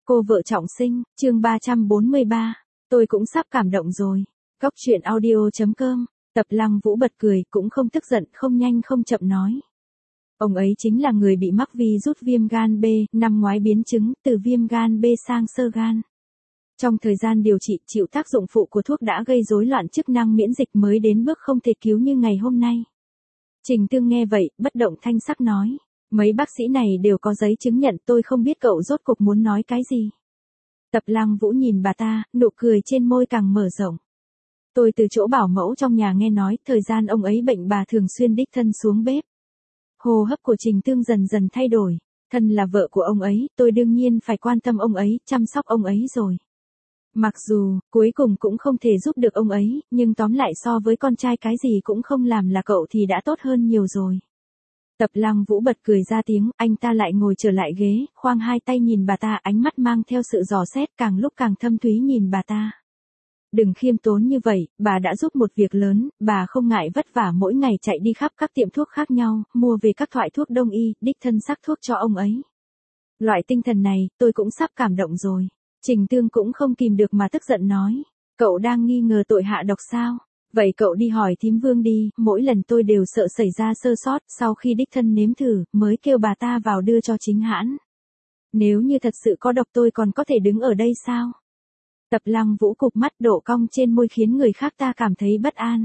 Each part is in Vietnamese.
Cô vợ trọng sinh, chương 343. Tôi cũng sắp cảm động rồi. Góc chuyện audio.com. Tập Lăng Vũ bật cười, cũng không tức giận, không nhanh không chậm nói. Ông ấy chính là người bị mắc virus viêm gan B, năm ngoái biến chứng, từ viêm gan B sang xơ gan. Trong thời gian điều trị, chịu tác dụng phụ của thuốc đã gây rối loạn chức năng miễn dịch mới đến bước không thể cứu như ngày hôm nay. Trình Tương nghe vậy, bất động thanh sắc nói. Mấy bác sĩ này đều có giấy chứng nhận, tôi không biết cậu rốt cuộc muốn nói cái gì. Tập Lăng Vũ nhìn bà ta, nụ cười trên môi càng mở rộng. Tôi từ chỗ bảo mẫu trong nhà nghe nói, thời gian ông ấy bệnh bà thường xuyên đích thân xuống bếp. Hô hấp của Trình Tương dần dần thay đổi. Thân là vợ của ông ấy, tôi đương nhiên phải quan tâm ông ấy, chăm sóc ông ấy rồi. Mặc dù, cuối cùng cũng không thể giúp được ông ấy, nhưng tóm lại so với con trai cái gì cũng không làm là cậu thì đã tốt hơn nhiều rồi. Tập Lăng Vũ bật cười ra tiếng, anh ta lại ngồi trở lại ghế, khoang hai tay nhìn bà ta, ánh mắt mang theo sự dò xét càng lúc càng thâm thúy nhìn bà ta. Đừng khiêm tốn như vậy, bà đã giúp một việc lớn, bà không ngại vất vả mỗi ngày chạy đi khắp các tiệm thuốc khác nhau, mua về các thoại thuốc đông y, đích thân sắc thuốc cho ông ấy. Loại tinh thần này, tôi cũng sắp cảm động rồi. Trình Tương cũng không kìm được mà tức giận nói. Cậu đang nghi ngờ tội hạ độc sao? Vậy cậu đi hỏi thím Vương đi, mỗi lần tôi đều sợ xảy ra sơ sót, sau khi đích thân nếm thử, mới kêu bà ta vào đưa cho chính hãn. Nếu như thật sự có độc tôi còn có thể đứng ở đây sao? Tập Lăng Vũ cụp mắt độ cong trên môi khiến người khác ta cảm thấy bất an.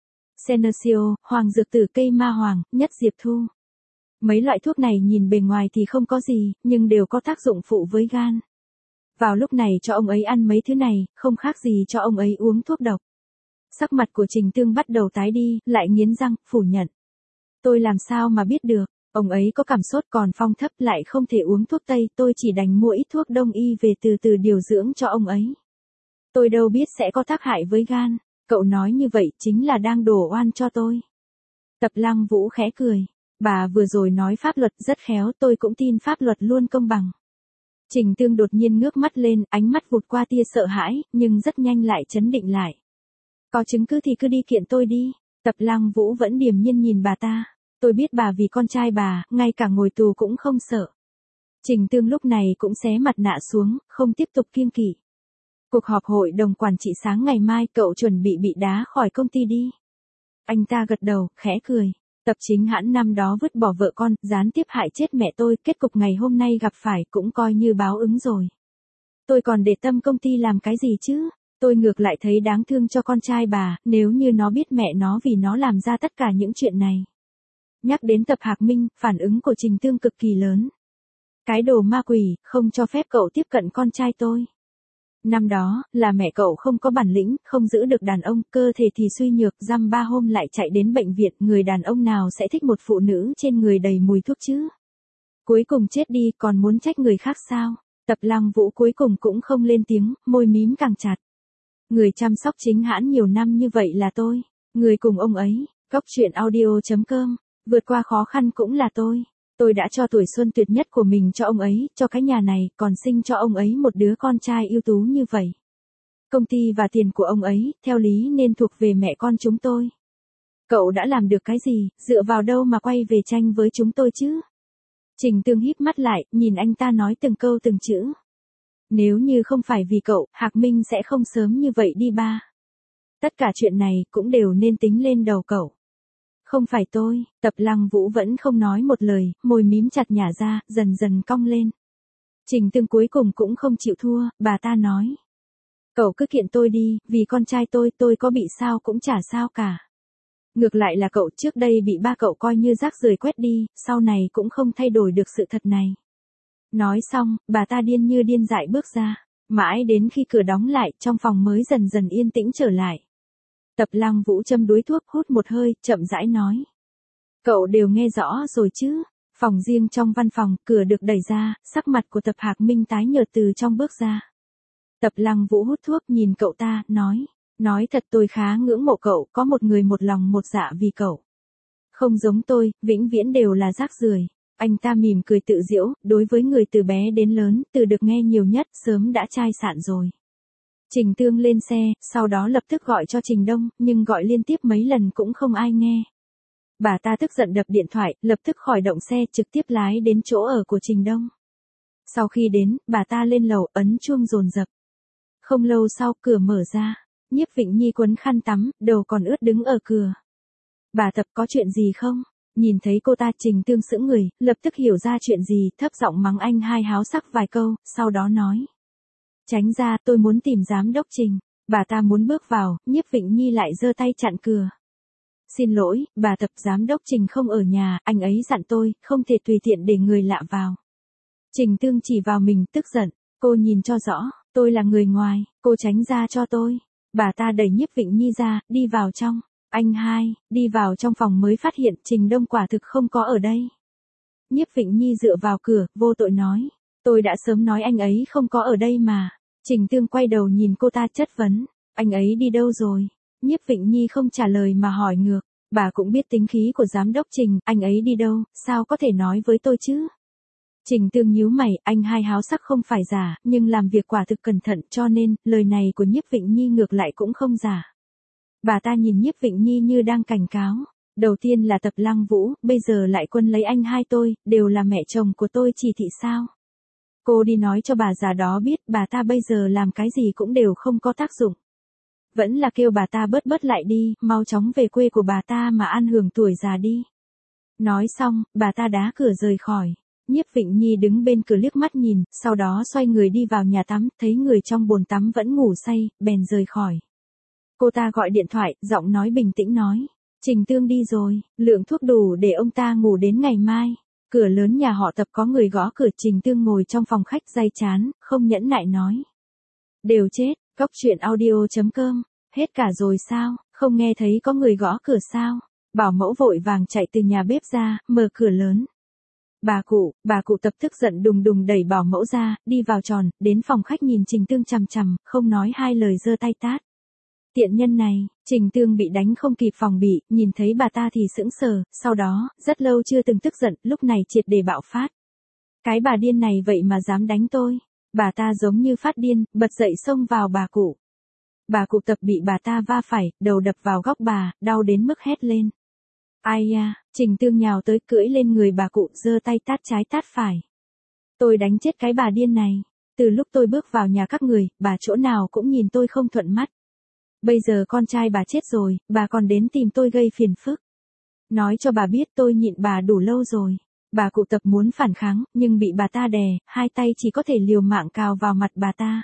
Senecio, hoàng dược tử cây ma hoàng, nhất diệp thu. Mấy loại thuốc này nhìn bề ngoài thì không có gì, nhưng đều có tác dụng phụ với gan. Vào lúc này cho ông ấy ăn mấy thứ này, không khác gì cho ông ấy uống thuốc độc. Sắc mặt của Trình Tương bắt đầu tái đi, lại nghiến răng, phủ nhận. Tôi làm sao mà biết được, ông ấy có cảm sốt còn phong thấp lại không thể uống thuốc tây, tôi chỉ đành mua ít thuốc đông y về từ từ điều dưỡng cho ông ấy. Tôi đâu biết sẽ có tác hại với gan, cậu nói như vậy chính là đang đổ oan cho tôi. Tập Lăng Vũ khẽ cười, bà vừa rồi nói pháp luật rất khéo, tôi cũng tin pháp luật luôn công bằng. Trình Tương đột nhiên ngước mắt lên, ánh mắt vụt qua tia sợ hãi, nhưng rất nhanh lại trấn định lại. Có chứng cứ thì cứ đi kiện tôi đi. Tập Lăng Vũ vẫn điềm nhiên nhìn bà ta. Tôi biết bà vì con trai bà, ngay cả ngồi tù cũng không sợ. Trình Tương lúc này cũng xé mặt nạ xuống, không tiếp tục kiêng kỵ. Cuộc họp hội đồng quản trị sáng ngày mai, cậu chuẩn bị đá khỏi công ty đi. Anh ta gật đầu, khẽ cười. Tập Chính Hãn năm đó vứt bỏ vợ con, gián tiếp hại chết mẹ tôi, kết cục ngày hôm nay gặp phải cũng coi như báo ứng rồi. Tôi còn để tâm công ty làm cái gì chứ? Tôi ngược lại thấy đáng thương cho con trai bà, nếu như nó biết mẹ nó vì nó làm ra tất cả những chuyện này. Nhắc đến Tập Hạc Minh, phản ứng của Trình Tương cực kỳ lớn. Cái đồ ma quỷ, không cho phép cậu tiếp cận con trai tôi. Năm đó, là mẹ cậu không có bản lĩnh, không giữ được đàn ông, cơ thể thì suy nhược, dăm ba hôm lại chạy đến bệnh viện, người đàn ông nào sẽ thích một phụ nữ trên người đầy mùi thuốc chứ? Cuối cùng chết đi, còn muốn trách người khác sao? Tập Lăng Vũ cuối cùng cũng không lên tiếng, môi mím càng chặt. Người chăm sóc Chính Hãn nhiều năm như vậy là tôi. Người cùng ông ấy, góc chuyện audio.com, vượt qua khó khăn cũng là tôi. Tôi đã cho tuổi xuân tuyệt nhất của mình cho ông ấy, cho cái nhà này, còn sinh cho ông ấy một đứa con trai ưu tú như vậy. Công ty và tiền của ông ấy, theo lý nên thuộc về mẹ con chúng tôi. Cậu đã làm được cái gì, dựa vào đâu mà quay về tranh với chúng tôi chứ? Trình Tương híp mắt lại, nhìn anh ta nói từng câu từng chữ. Nếu như không phải vì cậu, Hạc Minh sẽ không sớm như vậy đi ba. Tất cả chuyện này cũng đều nên tính lên đầu cậu. Không phải tôi, Tập Lăng Vũ vẫn không nói một lời, môi mím chặt nhả ra, dần dần cong lên. Trình Tương cuối cùng cũng không chịu thua, bà ta nói. Cậu cứ kiện tôi đi, vì con trai tôi có bị sao cũng chả sao cả. Ngược lại là cậu trước đây bị ba cậu coi như rác rưởi quét đi, sau này cũng không thay đổi được sự thật này. Nói xong, bà ta điên như điên dại bước ra. Mãi đến khi cửa đóng lại, trong phòng mới dần dần yên tĩnh trở lại. Tập Lăng Vũ châm đuối thuốc, hút một hơi, chậm rãi nói. Cậu đều nghe rõ rồi chứ. Phòng riêng trong văn phòng, cửa được đẩy ra, sắc mặt của Tập Hạc Minh tái nhợt từ trong bước ra. Tập Lăng Vũ hút thuốc nhìn cậu ta, nói. Nói thật tôi khá ngưỡng mộ cậu, có một người một lòng một dạ vì cậu. Không giống tôi, vĩnh viễn đều là rác rưởi. Anh ta mỉm cười tự giễu, đối với người từ bé đến lớn, từ được nghe nhiều nhất, sớm đã chai sạn rồi. Trình Tương lên xe, sau đó lập tức gọi cho Trình Đông, nhưng gọi liên tiếp mấy lần cũng không ai nghe. Bà ta tức giận đập điện thoại, lập tức khỏi động xe trực tiếp lái đến chỗ ở của Trình Đông. Sau khi đến, bà ta lên lầu ấn chuông dồn dập. Không lâu sau cửa mở ra, Nhiếp Vịnh Nhi quấn khăn tắm, đầu còn ướt đứng ở cửa. Bà Tập có chuyện gì không? Nhìn thấy cô ta, Trình Tương sững người, lập tức hiểu ra chuyện gì, thấp giọng mắng anh hai háo sắc vài câu, sau đó nói. Tránh ra, tôi muốn tìm giám đốc Trình. Bà ta muốn bước vào, Nhiếp Vịnh Nhi lại giơ tay chặn cửa. Xin lỗi, bà Tập, giám đốc Trình không ở nhà, anh ấy dặn tôi, không thể tùy tiện để người lạ vào. Trình Tương chỉ vào mình, tức giận. Cô nhìn cho rõ, tôi là người ngoài, cô tránh ra cho tôi. Bà ta đẩy Nhiếp Vịnh Nhi ra, đi vào trong. Anh hai, đi vào trong phòng mới phát hiện Trình Đông quả thực không có ở đây. Nhiếp Vịnh Nhi dựa vào cửa, vô tội nói. Tôi đã sớm nói anh ấy không có ở đây mà. Trình Tương quay đầu nhìn cô ta chất vấn. Anh ấy đi đâu rồi? Nhiếp Vịnh Nhi không trả lời mà hỏi ngược. Bà cũng biết tính khí của giám đốc Trình, anh ấy đi đâu, sao có thể nói với tôi chứ? Trình Tương nhíu mày, anh hai háo sắc không phải giả, nhưng làm việc quả thực cẩn thận, cho nên, lời này của Nhiếp Vịnh Nhi ngược lại cũng không giả. Bà ta nhìn Nhiếp Vịnh Nhi như đang cảnh cáo. Đầu tiên là Tập Lăng Vũ, bây giờ lại quân lấy anh hai tôi, đều là mẹ chồng của tôi chỉ thị sao? Cô đi nói cho bà già đó biết bà ta bây giờ làm cái gì cũng đều không có tác dụng. Vẫn là kêu bà ta bớt lại đi, mau chóng về quê của bà ta mà ăn hưởng tuổi già đi. Nói xong, bà ta đá cửa rời khỏi. Nhiếp Vịnh Nhi đứng bên cửa liếc mắt nhìn, sau đó xoay người đi vào nhà tắm, thấy người trong bồn tắm vẫn ngủ say, bèn rời khỏi. Cô ta gọi điện thoại, giọng nói bình tĩnh nói. Trình Tương đi rồi, lượng thuốc đủ để ông ta ngủ đến ngày mai. Cửa lớn nhà họ Tập có người gõ cửa, Trình Tương ngồi trong phòng khách day chán, không nhẫn nại nói. Đều chết, Cóc Truyện Audio.com, hết cả rồi sao, không nghe thấy có người gõ cửa sao? Bảo mẫu vội vàng chạy từ nhà bếp ra, mở cửa lớn. Bà cụ Tập tức giận đùng đùng đẩy bảo mẫu ra, đi vào tròn, đến phòng khách nhìn Trình Tương chằm chằm, không nói hai lời giơ tay tát. Tiện nhân này, Trình Tương bị đánh không kịp phòng bị, nhìn thấy bà ta thì sững sờ, sau đó, rất lâu chưa từng tức giận, lúc này triệt để bạo phát. Cái bà điên này vậy mà dám đánh tôi. Bà ta giống như phát điên, bật dậy xông vào bà cụ. Bà cụ Tập bị bà ta va phải, đầu đập vào góc bà, đau đến mức hét lên. Ai ya, Trình Tương nhào tới cưỡi lên người bà cụ, giơ tay tát trái tát phải. Tôi đánh chết cái bà điên này. Từ lúc tôi bước vào nhà các người, bà chỗ nào cũng nhìn tôi không thuận mắt. Bây giờ con trai bà chết rồi, bà còn đến tìm tôi gây phiền phức. Nói cho bà biết tôi nhịn bà đủ lâu rồi. Bà cụ Tập muốn phản kháng, nhưng bị bà ta đè, hai tay chỉ có thể liều mạng cào vào mặt bà ta.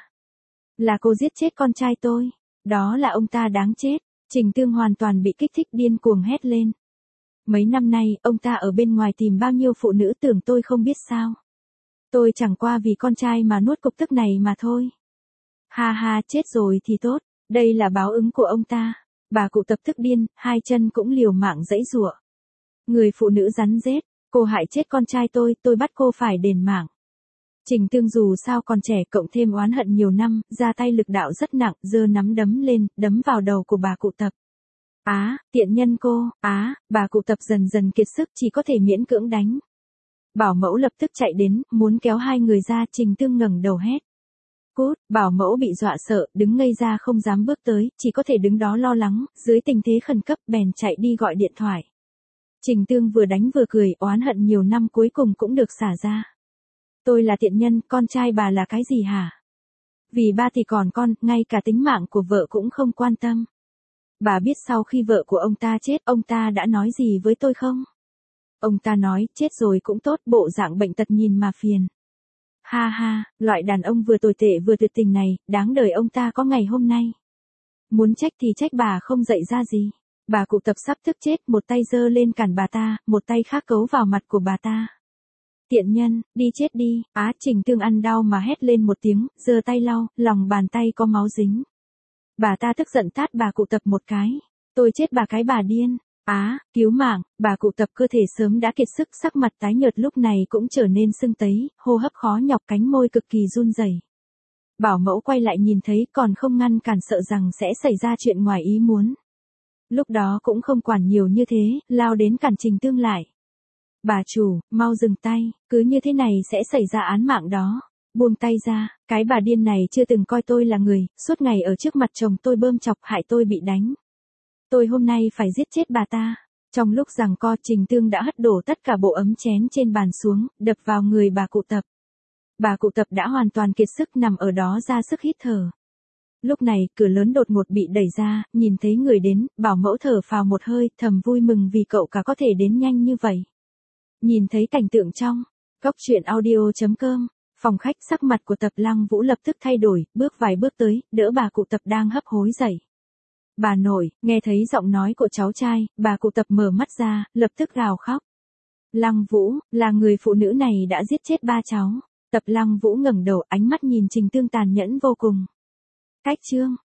Là cô giết chết con trai tôi. Đó là ông ta đáng chết. Trình Tương hoàn toàn bị kích thích điên cuồng hét lên. Mấy năm nay, ông ta ở bên ngoài tìm bao nhiêu phụ nữ tưởng tôi không biết sao. Tôi chẳng qua vì con trai mà nuốt cục tức này mà thôi. Ha ha, chết rồi thì tốt. Đây là báo ứng của ông ta. Bà cụ Tập tức điên, hai chân cũng liều mạng giãy giụa. Người phụ nữ rắn rết, cô hại chết con trai tôi bắt cô phải đền mạng. Trình Tương dù sao còn trẻ, cộng thêm oán hận nhiều năm, ra tay lực đạo rất nặng, giơ nắm đấm lên, đấm vào đầu của bà cụ Tập. Tiện nhân cô, bà cụ Tập dần dần kiệt sức, chỉ có thể miễn cưỡng đánh. Bảo mẫu lập tức chạy đến, muốn kéo hai người ra, Trình Tương ngẩng đầu hét. Cút, bảo mẫu bị dọa sợ, đứng ngây ra không dám bước tới, chỉ có thể đứng đó lo lắng, dưới tình thế khẩn cấp bèn chạy đi gọi điện thoại. Trình Tương vừa đánh vừa cười, oán hận nhiều năm cuối cùng cũng được xả ra. Tôi là tiện nhân, con trai bà là cái gì hả? Vì ba thì còn con, ngay cả tính mạng của vợ cũng không quan tâm. Bà biết sau khi vợ của ông ta chết, ông ta đã nói gì với tôi không? Ông ta nói, chết rồi cũng tốt, bộ dạng bệnh tật nhìn mà phiền. Ha ha, loại đàn ông vừa tồi tệ vừa tuyệt tình này, đáng đời ông ta có ngày hôm nay. Muốn trách thì trách bà không dạy ra gì. Bà cụ Tập sắp tức chết, một tay giơ lên cản bà ta, một tay khác cấu vào mặt của bà ta. Tiện nhân, đi chết đi. Trình Tương ăn đau mà hét lên một tiếng, giơ tay lau, lòng bàn tay có máu dính. Bà ta tức giận tát bà cụ Tập một cái. Tôi chết bà cái bà điên. Cứu mạng. Bà cụ Tập cơ thể sớm đã kiệt sức, sắc mặt tái nhợt lúc này cũng trở nên sưng tấy, hô hấp khó nhọc, cánh môi cực kỳ run rẩy. Bảo mẫu quay lại nhìn thấy, còn không ngăn cản, sợ rằng sẽ xảy ra chuyện ngoài ý muốn. Lúc đó cũng không quản nhiều như thế, lao đến cản Trình Tương lại. Bà chủ, mau dừng tay, cứ như thế này sẽ xảy ra án mạng đó. Buông tay ra, cái bà điên này chưa từng coi tôi là người, suốt ngày ở trước mặt chồng tôi bơm chọc, hại tôi bị đánh. Tôi hôm nay phải giết chết bà ta. Trong lúc giằng co, Trình Tương đã hất đổ tất cả bộ ấm chén trên bàn xuống, đập vào người bà cụ Tập. Bà cụ Tập đã hoàn toàn kiệt sức nằm ở đó ra sức hít thở. Lúc này, cửa lớn đột ngột bị đẩy ra, nhìn thấy người đến, bảo mẫu thở phào một hơi, thầm vui mừng vì cậu cả có thể đến nhanh như vậy. Nhìn thấy cảnh tượng trong góc truyện audio.com, phòng khách, sắc mặt của Tập Lăng Vũ lập tức thay đổi, bước vài bước tới, đỡ bà cụ Tập đang hấp hối dậy. Bà nội, nghe thấy giọng nói của cháu trai, bà cụ Tập mở mắt ra, lập tức gào khóc. Lăng Vũ, là người phụ nữ này đã giết chết ba cháu. Tập Lăng Vũ ngẩng đầu, ánh mắt nhìn Trình Tương tàn nhẫn vô cùng. Cách chương